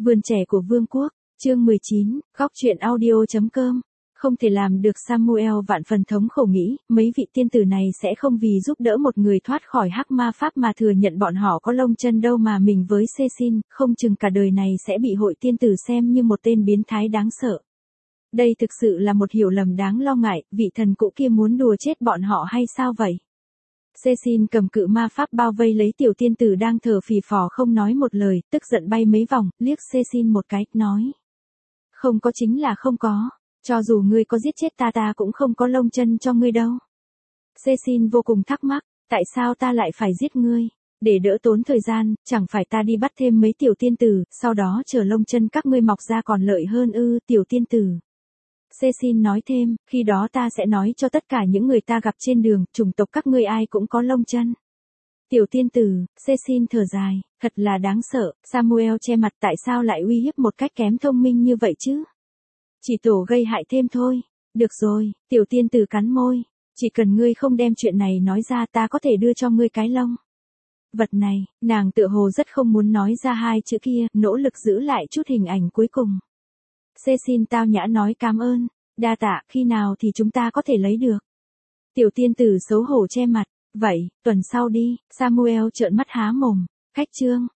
Vườn trẻ của Vương quốc, chương 19, góc truyện audio.com. Không thể làm được. Samuel vạn phần thống khổ nghĩ, mấy vị tiên tử này sẽ không vì giúp đỡ một người thoát khỏi hắc ma pháp mà thừa nhận bọn họ có lông chân đâu mà mình với Cecil, không chừng cả đời này sẽ bị hội tiên tử xem như một tên biến thái đáng sợ. Đây thực sự là một hiểu lầm đáng lo ngại, vị thần cũ kia muốn đùa chết bọn họ hay sao vậy? Cecil cầm cự ma pháp bao vây lấy tiểu tiên tử đang thở phì phò không nói một lời, tức giận bay mấy vòng, liếc Cecil một cái, nói. Không có chính là không có, cho dù ngươi có giết chết ta cũng không có lông chân cho ngươi đâu. Cecil vô cùng thắc mắc, tại sao ta lại phải giết ngươi? Để đỡ tốn thời gian, chẳng phải ta đi bắt thêm mấy tiểu tiên tử, sau đó chờ lông chân các ngươi mọc ra còn lợi hơn ư? Tiểu tiên tử. Cecil nói thêm, khi đó ta sẽ nói cho tất cả những người ta gặp trên đường, chủng tộc các ngươi ai cũng có lông chân. Tiểu tiên tử, Cecil thở dài, thật là đáng sợ. Samuel che mặt, tại sao lại uy hiếp một cách kém thông minh như vậy chứ? Chỉ tổ gây hại thêm thôi. Được rồi, tiểu tiên tử cắn môi, chỉ cần ngươi không đem chuyện này nói ra ta có thể đưa cho ngươi cái lông. Vật này, nàng tựa hồ rất không muốn nói ra hai chữ kia, nỗ lực giữ lại chút hình ảnh cuối cùng. Cecil tao nhã nói cảm ơn, đa tạ, khi nào thì chúng ta có thể lấy được? Tiểu tiên tử xấu hổ che mặt, vậy, tuần sau đi. Samuel trợn mắt há mồm, khách trương,